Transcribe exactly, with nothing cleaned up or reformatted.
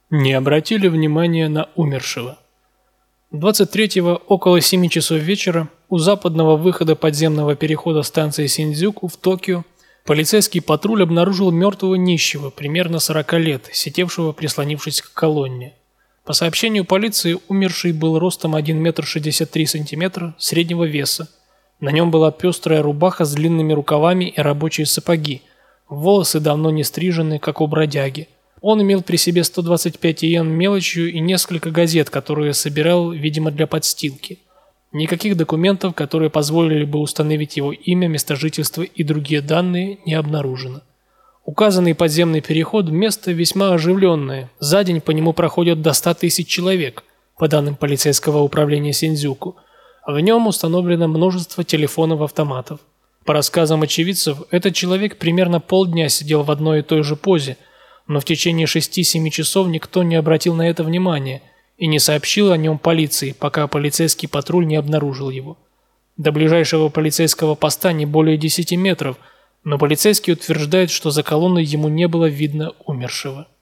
не обратили внимания на умершего. двадцать третьего около семи часов вечера у западного выхода подземного перехода станции Синдзюку в Токио полицейский патруль обнаружил мертвого нищего, примерно сорока лет, сидевшего, прислонившись к колонне. По сообщению полиции, умерший был ростом один метр шестьдесят три сантиметра, среднего веса. На нем была пестрая рубаха с длинными рукавами и рабочие сапоги. Волосы давно не стрижены, как у бродяги. Он имел при себе сто двадцать пять иен мелочью и несколько газет, которые собирал, видимо, для подстилки. Никаких документов, которые позволили бы установить его имя, место жительства и другие данные, не обнаружено. Указанный подземный переход – место весьма оживленное. За день по нему проходят до ста тысяч человек, по данным полицейского управления Синдзюку. В нем установлено множество телефонов-автоматов. По рассказам очевидцев, этот человек примерно полдня сидел в одной и той же позе, но в течение шести-семи часов никто не обратил на это внимания и не сообщил о нем полиции, пока полицейский патруль не обнаружил его. До ближайшего полицейского поста не более десяти метров, но полицейский утверждает, что за колонной ему не было видно умершего.